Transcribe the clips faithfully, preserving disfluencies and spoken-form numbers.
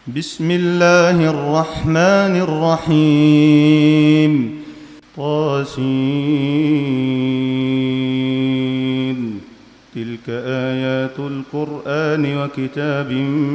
بسم الله الرحمن الرحيم. طاسين. تلك آيات القرآن وكتاب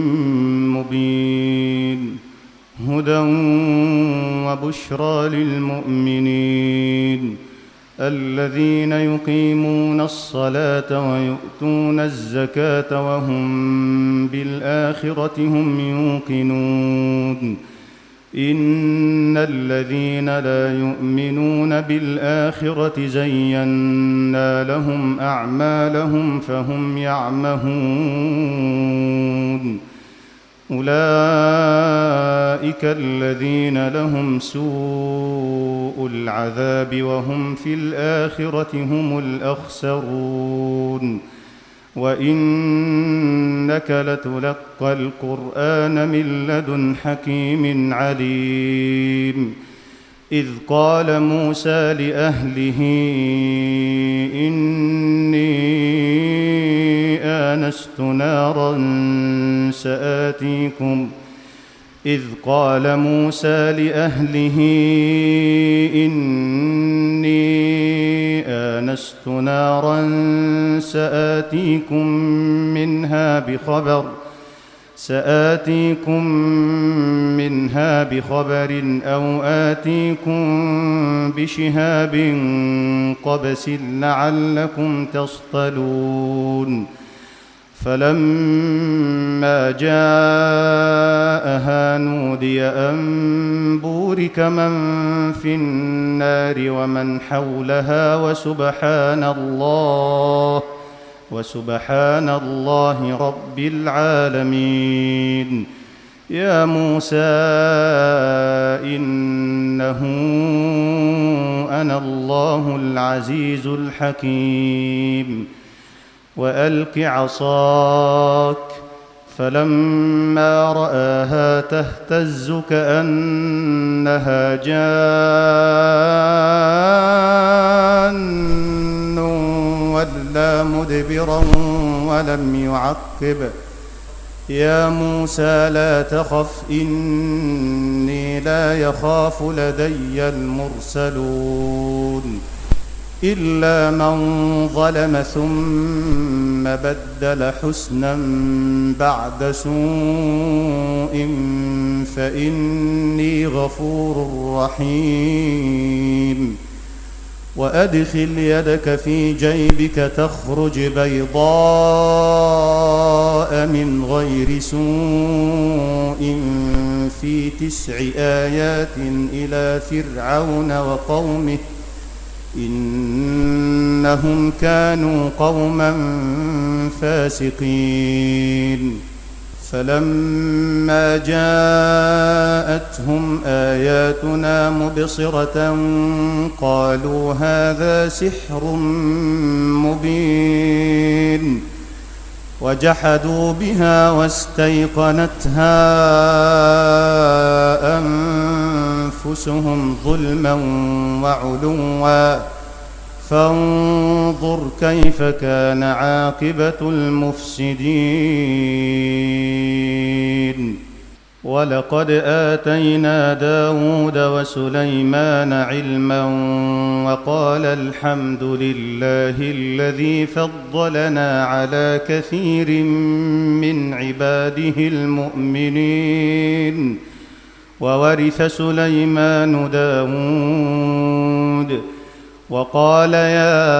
مبين، هدى وبشرى للمؤمنين الذين يقيمون الصلاة ويؤتون الزكاة وهم بالآخرة هم يوقنون. إن الذين لا يؤمنون بالآخرة زينا لهم أعمالهم فهم يعمهون. أولئك الذين لهم سوء العذاب وهم في الآخرة هم الأخسرون. وإنك لتلقى القرآن من لدن حكيم عليم. إذ قال موسى لأهله إني آنست نارا سآتيكم إذ قال موسى لأهله إني آنست نارا سآتيكم منها بخبر سآتيكم منها بخبر أو آتيكم بشهاب قبس لعلكم تصطلون. فلما جاءها نودي أن بورك من في النار ومن حولها وسبحان الله وسبحان الله رب العالمين. يا موسى إنه أنا الله العزيز الحكيم. وألق عصاك فلما رآها تهتز كأنها جان ولا مدبرا ولم يعقب. يا موسى لا تخف إني لا يخاف لدي المرسلون إلا من ظلم ثم بدل حسنا بعد سوء فإني غفور رحيم. وأدخل يدك في جيبك تخرج بيضاء من غير سوء في تسع آيات إلى فرعون وقومه إنهم كانوا قوما فاسقين. فلما جاءتهم آياتنا مبصرة قالوا هذا سحر مبين. وجحدوا بها واستيقنتها أنفسهم ظلما وعلوا فانظر كيف كان عاقبة المفسدين. ولقد آتينا داود وسليمان علما وقال الحمد لله الذي فضلنا على كثير من عباده المؤمنين. وورث سليمان داود وقال يا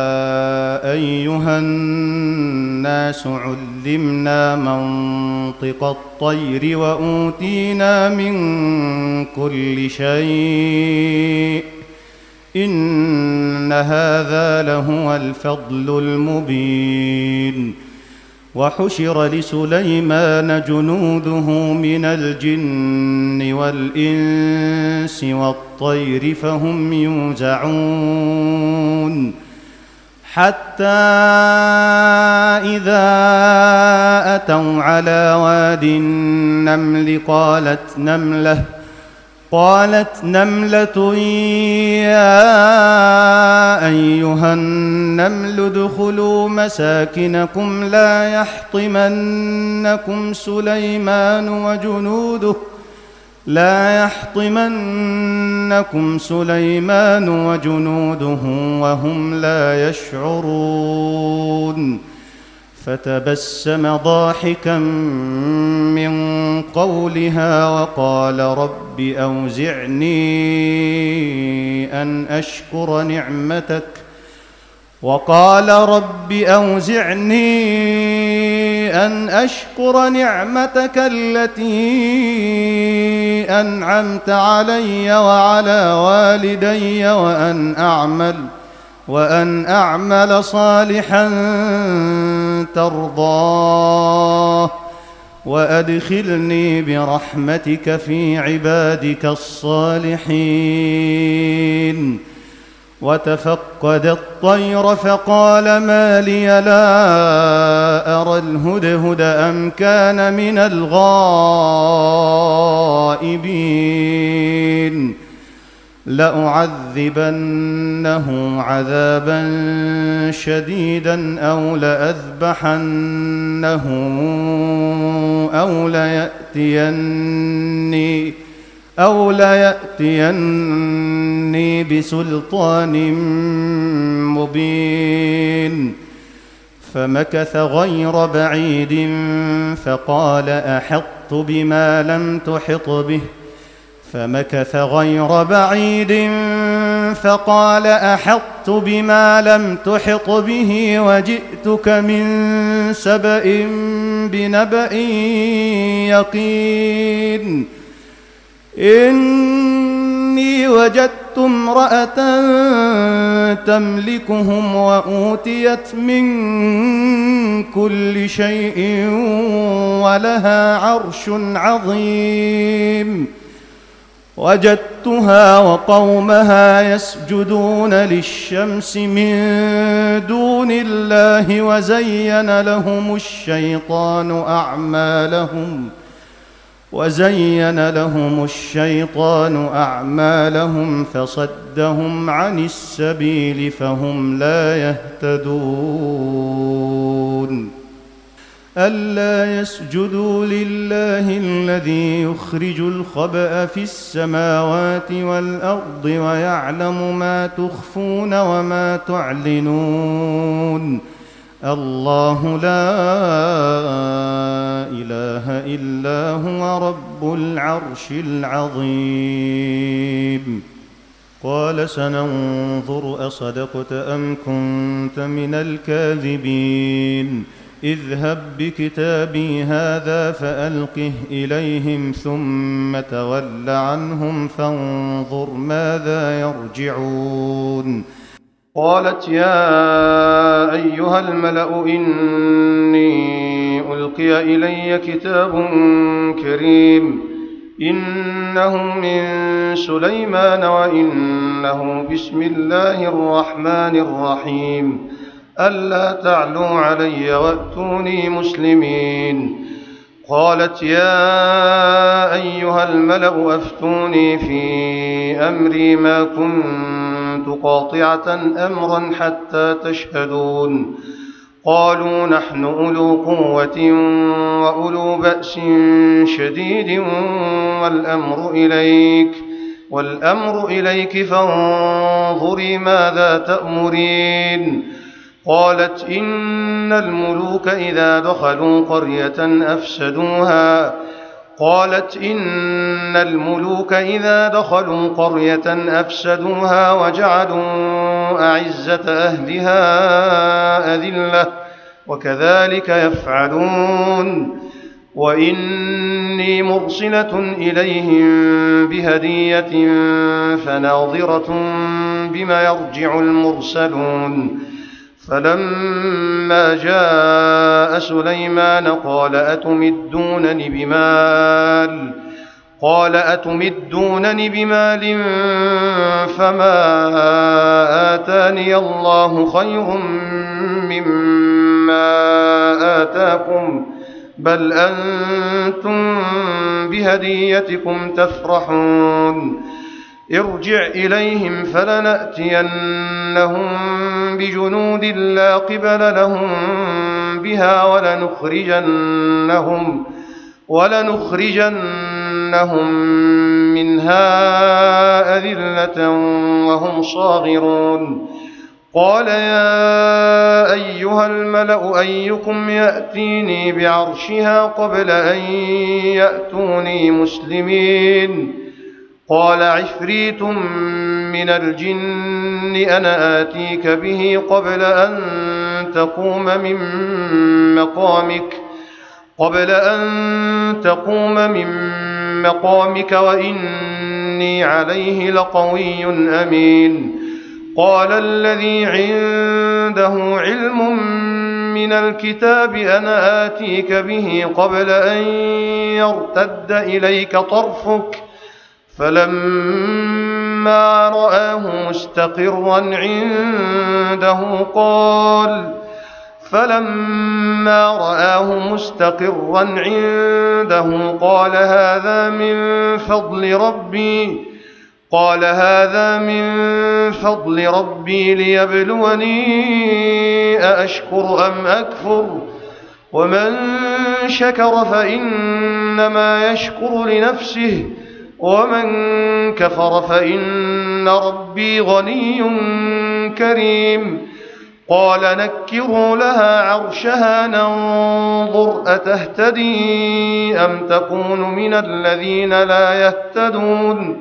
أيها الناس علمنا منطق الطير وأوتينا من كل شيء إن هذا لهو الفضل المبين. وحشر لسليمان جنوده من الجن والإنس والطير فهم يوزعون حتى إذا أتوا على واد النمل قالت نملة قالت نملة يا أيها النمل ادخلوا مساكنكم لا يحطمنكم سليمان وجنوده لا يحطمنكم سليمان وجنوده وهم لا يشعرون فتبسم ضاحكا من قولها وقال رب أوزعني أن أشكر نعمتك وقال رب أوزعني أن أشكر نعمتك التي أنعمت علي وعلى والدي وأن أعمل وأن أعمل صالحا ترضاه وأدخلني برحمتك في عبادك الصالحين وتفقد الطير فقال ما لي لا أرى الهدهد أم كان من الغائبين لأعذبنه عذابا شديدا أو لأذبحنه أو ليأتيني أو ليأتيني بسلطان مبين فمكث غير بعيد فقال أحطت بما لم تحط به فمكث غير بعيد فقال أحطت بما لم تحط به وجئتك من سبأ بنبأ يقين إني وجدت امرأة تملكهم وأوتيت من كل شيء ولها عرش عظيم وجدتها وقومها يسجدون للشمس من دون الله وزين لهم الشيطان أعمالهم وزين لهم الشيطان أعمالهم فصدهم عن السبيل فهم لا يهتدون ألا يسجدوا لله الذي يخرج الخبأ في السماوات والأرض ويعلم ما تخفون وما تعلنون الله لا إله إلا هو رب العرش العظيم قال سننظر أصدقت أم كنت من الكاذبين اذهب بكتابي هذا فألقه إليهم ثم تول عنهم فانظر ماذا يرجعون قالت يا أيها الملأ إني ألقي إلي كتاب كريم إنه من سليمان وإنه بسم الله الرحمن الرحيم ألا تعلوا علي وأتوني مسلمين قالت يا أيها الملأ أفتوني في أمري ما كنت قاطعة أمرا حتى تشهدون قالوا نحن أولو قوة وأولو بأس شديد والأمر إليك والأمر إليك فانظري ماذا تأمرين قالت إن الملوك إذا دخلوا قرية أفسدوها قالت إن الملوك إذا دخلوا قرية أفسدوها وجعلوا أعزة أهلها أذلة وكذلك يفعلون وإني مرسلة إليهم بهدية فناظرة بما يرجع المرسلون فلما جاء سليمان قال أتمدونني بمال قال أتمدونني بمال فما آتاني الله خير مما آتاكم بل أنتم بهديتكم تفرحون ارجع إليهم فلنأتينهم بجنود لا قبل لهم بها ولنخرجنهم, ولنخرجنهم منها أذلة وهم صاغرون. قال يا أيها الملأ أيكم يأتيني بعرشها قبل أن يأتوني مسلمين؟ قال عفريت من الجن أنا آتيك به قبل أن تقوم من مقامك قبل أن تقوم من مقامك وإني عليه لقوي أمين. قال الذي عنده علم من الكتاب أنا آتيك به قبل أن يرتد إليك طرفك فلما رآه مستقرا عنده قال فلما رآه مستقرا عنده قال هذا من فضل ربي قال هذا من فضل ربي ليبلوني أأشكر أم أكفر ومن شكر فإنما يشكر لنفسه ومن كفر فإن ربي غني كريم. قال نكروا لها عرشها ننظر أتهتدي أم تكون من الذين لا يهتدون.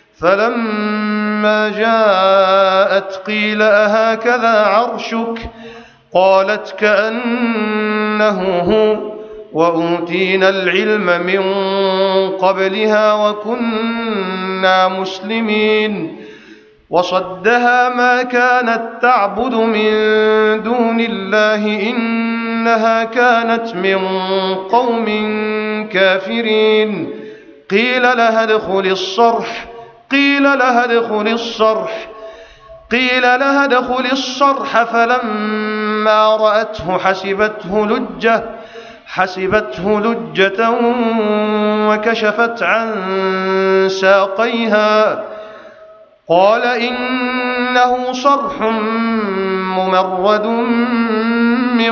فلما جاءت قيل أهكذا عرشك قالت كأنه هو وأوتينا العلم من قبلها وكنا مسلمين. وصدها ما كانت تعبد من دون الله إنها كانت من قوم كافرين. قيل لها ادخل الصرح قيل لها ادخل الصرح قيل لها ادخل الصرح فلما رأته حسبته لجة حسبته لجة وكشفت عن ساقيها قال إنه صرح ممرد من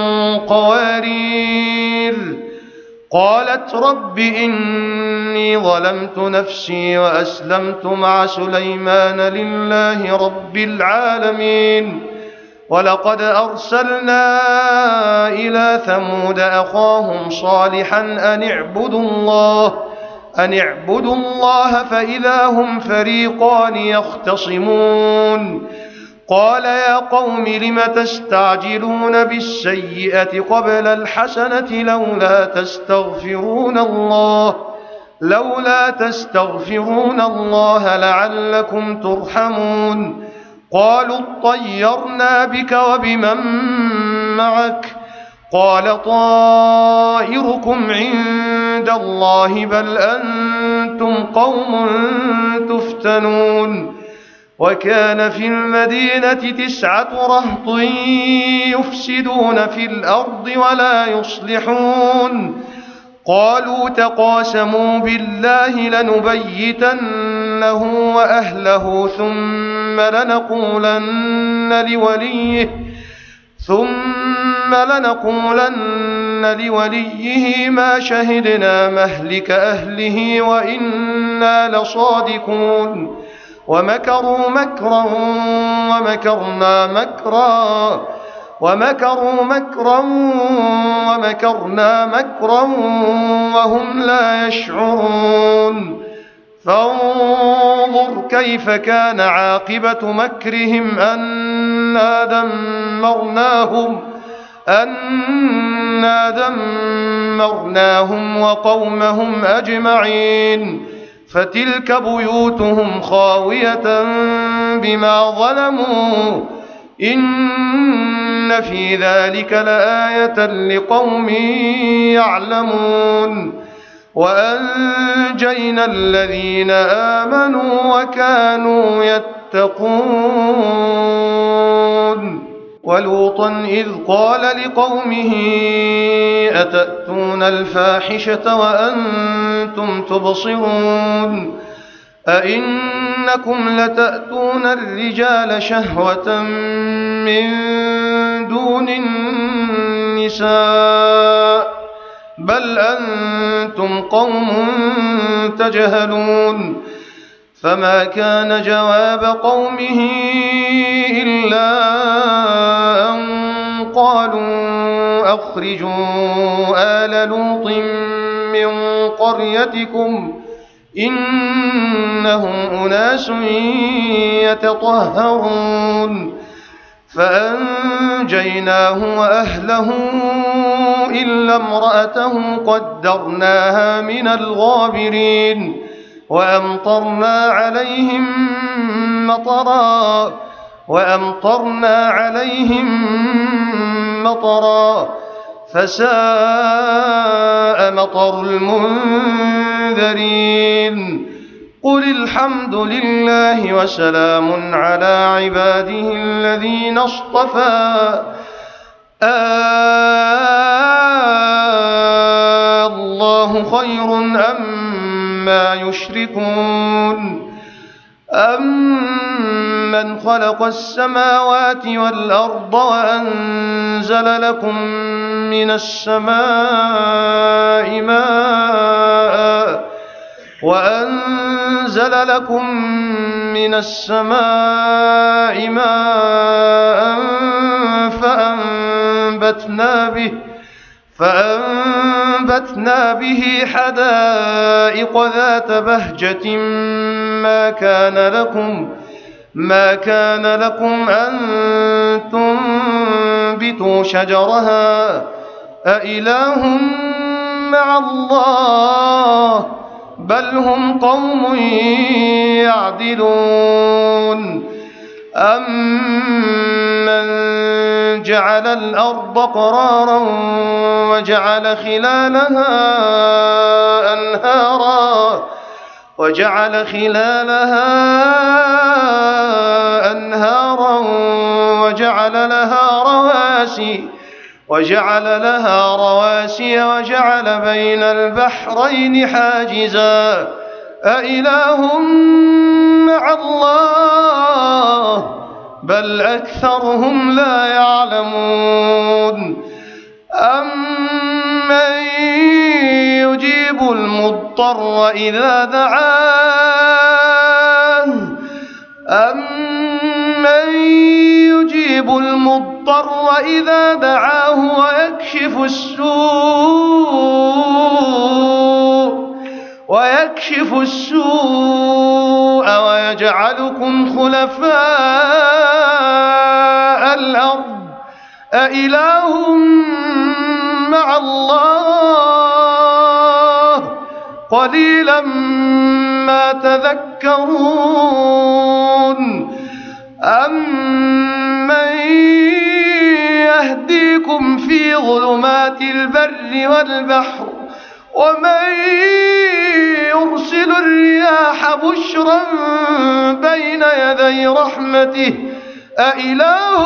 قوارير. قالت رب إني ظلمت نفسي وأسلمت مع سليمان لله رب العالمين. ولقد أرسلنا إلى ثمود أخاهم صالحا أن اعبدوا الله أن اعبدوا الله فإذا هم فريقان يختصمون. قال يا قوم لم تستعجلون بالسيئة قبل الحسنة لولا تستغفرون الله لولا تستغفرون الله لعلكم ترحمون. قالوا اطيرنا بك وبمن معك قال طائركم عند الله بل أنتم قوم تفتنون. وكان في المدينة تسعة رهط يفسدون في الأرض ولا يصلحون. قالوا تقاسموا بالله لنبيتنه وأهله ثم لنقولن لوليه ثم لنقولن لوليه ما شهدنا مهلك أهله وإنا لصادقون. ومكروا مكرا ومكرنا مكرا ومكروا مكرا ومكرنا مكرا وهم لا يشعرون. فانظر كيف كان عاقبة مكرهم أنا دمرناهم أنا دمرناهم وقومهم أجمعين. فتلك بيوتهم خاوية بما ظلموا إن في ذلك لآية لقوم يعلمون. وأنجينا الذين آمنوا وكانوا يتقون. ولوطا إذ قال لقومه أتأتون الفاحشة وأنتم تبصرون أئنكم إنكم لتأتون الرجال شهوة من دون النساء بل أنتم قوم تجهلون فما كان جواب قومه إلا أن قالوا أخرجوا آل لوط من قريتكم إنهم أناس يتطهرون فأنجيناه وأهله إلا امرأته قدرناها من الغابرين وأمطرنا عليهم مطرا وأمطرنا عليهم مطرا فساء مطر المنذرين قل الحمد لله وسلام على عباده الذين اصطفى آه الله خير أما يشركون أمن خلق السماوات والأرض وأنزل لكم من السماء ماء وأنزل لكم من السماء ماء فأنبتنا به فأنبتنا به حدائق ذات بهجة ما كان لكم ما كان لكم أن تنبتوا شجرها أإله مع الله بل هم قوم يعدلون أمن جعل الأرض قرارا وجعل خلالها أنهارا وجعل خلالها أنهارا وجعل لها رواسي وجعل لها رواسي وجعل بين البحرين حاجزا أإله مع الله بل أكثرهم لا يعلمون أمن يجيب المضطر إذا دعاه أمن يجيب المضطر إذا دعاه ويكشف السوء ويكشف السوء ويجعلكم خلفاء الأرض أإله مع الله قليلا ما تذكرون أمن يهديكم في ظلمات البر والبحر ومن يرسل الرياح بشرا بين يدي رحمته أإله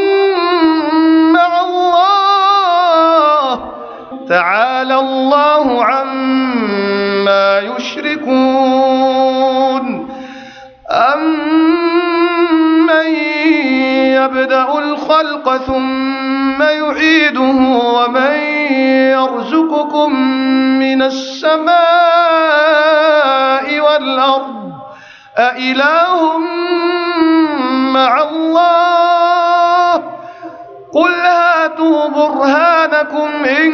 مع الله تعالى الله عما يشركون أمن يبدأ الخلق ثم يعيده ومن يرزقكم من السماء والأرض أإله مع الله قل هاتوا برهانكم إن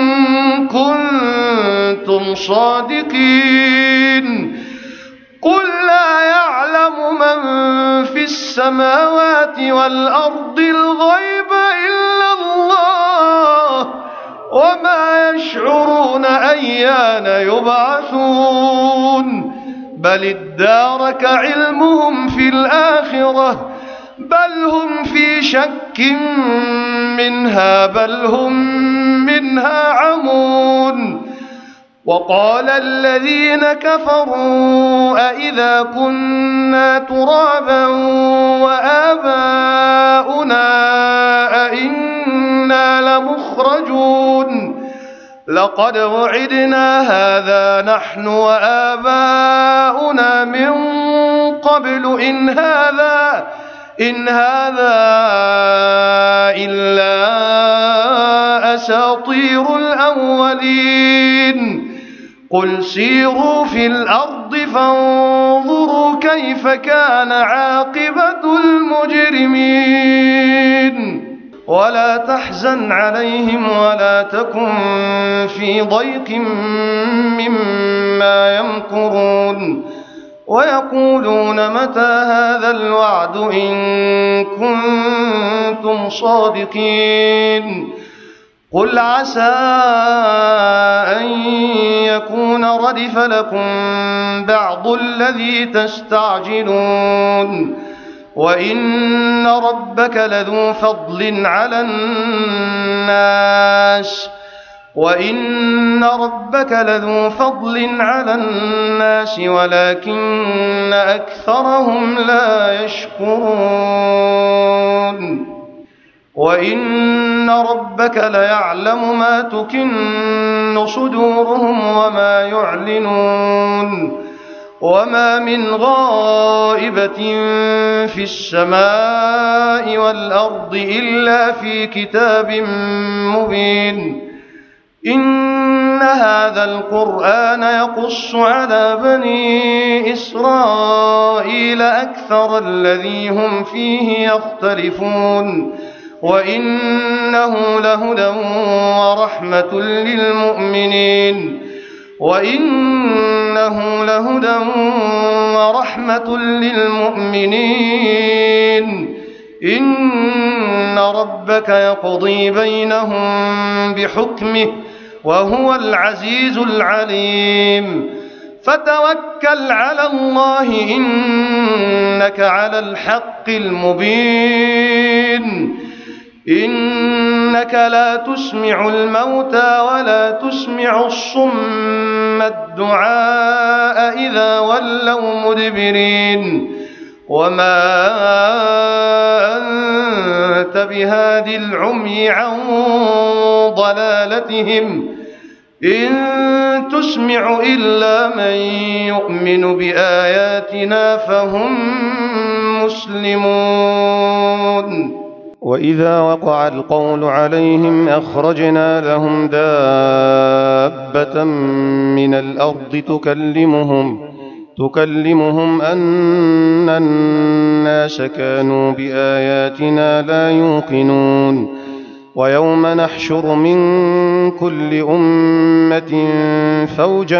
كنتم صادقين قل لا يعلم من في السماوات والأرض الغيب إلا الله وما يشعرون أيان يبعثون بل ادارك علمهم في الآخرة بل هم في شك منها بل هم منها عمون وقال الذين كفروا أإذا كنا ترابا وآباؤنا أئنا لمخرجون لقد وعدنا هذا نحن وآباؤنا من قبل إن هذا إن هذا إلا أساطير الأولين قل سيروا في الأرض فانظروا كيف كان عاقبة المجرمين ولا تحزن عليهم ولا تكن في ضيق مما يمكرون ويقولون متى هذا الوعد إن كنتم صادقين قل عسى أن يكون ردف لكم بعض الذي تستعجلون وإن ربك لذو فضل على الناس وإن ربك لذو فضل على الناس ولكن أكثرهم لا يشكرون وإن ربك ليعلم ما تكن صدورهم وما يعلنون وما من غائبة في السماء والأرض إلا في كتاب مبين إن هذا القرآن يقص على بني إسرائيل أكثر الذي هم فيه يختلفون وإنه لهدى ورحمة للمؤمنين وإنه لهدى ورحمة للمؤمنين إن ربك يقضي بينهم بحكمه وهو العزيز العليم فتوكل على الله إنك على الحق المبين إنك لا تسمع الموتى ولا تسمع الصم الدعاء إذا ولوا مدبرين وما أنت بهاد العمي عن ضلالتهم إن تسمع إلا من يؤمن بآياتنا فهم مسلمون وإذا وقع القول عليهم أخرجنا لهم دابة من الأرض تكلمهم تكلمهم أن الناس كانوا بآياتنا لا يوقنون ويوم نحشر من كل أمة فوجا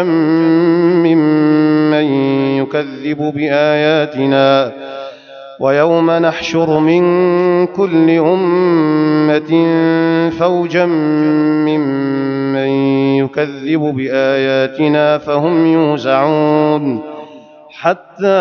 ممن يكذب بآياتنا ويوم نحشر من كل أمة فوجا ممن يكذب بآياتنا فهم يوزعون حتى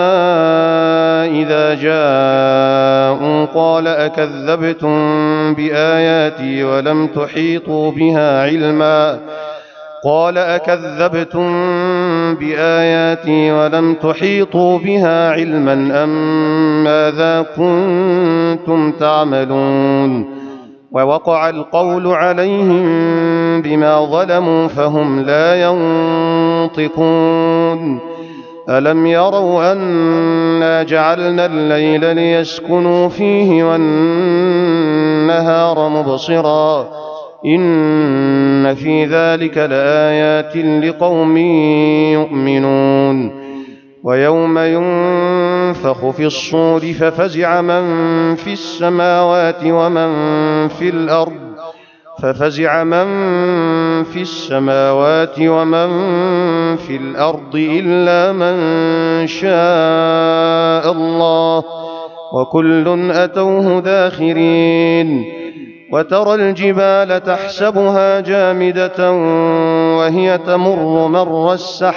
إذا جاءوا قال أكذبتم بآياتي ولم تحيطوا بها علما قال أكذبتم بآياتي ولم تحيطوا بها علما أم ماذا كنتم تعملون ووقع القول عليهم بما ظلموا فهم لا ينطقون ألم يروا أنا جعلنا الليل ليسكنوا فيه والنهار مبصرا إن في ذلك لآيات لقوم يؤمنون ويوم ينفخ في الصور ففزع من في السماوات ومن في الأرض ففزع من في السماوات ومن في الأرض إلا من شاء الله وكل أتوه داخرين وترى الجبال تحسبها جامدة وهي تمر مر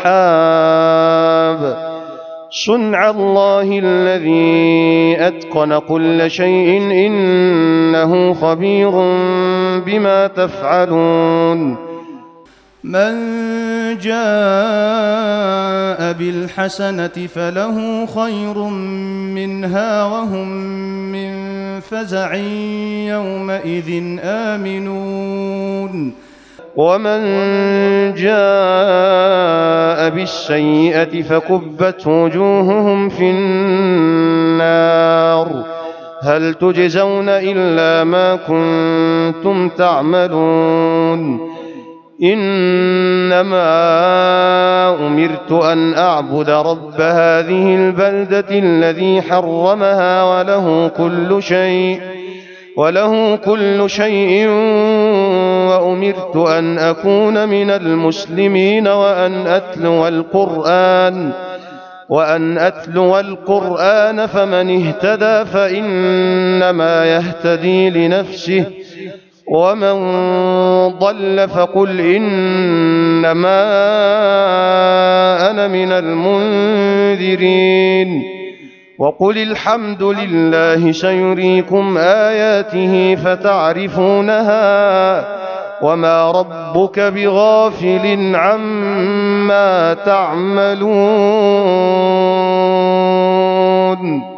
السحاب صنع الله الذي أتقن كل شيء إنه خبير بما تفعلون من جاء بالحسنة فله خير منها وهم من فزع يومئذ آمنون ومن جاء بالسيئة فكبت وجوههم في النار هل تجزون إلا ما كنتم تعملون إنما أمرت أن أعبد رب هذه البلدة الذي حرمها وله كل شيء وله كل شيء وأمرت أن أكون من المسلمين وأن أتلو القرآن وأن أتلو القرآن فمن اهتدى فإنما يهتدي لنفسه ومن ضل فقل إنما أنا من المنذرين وقل الحمد لله سيريكم آياته فتعرفونها وما ربك بغافل عما تعملون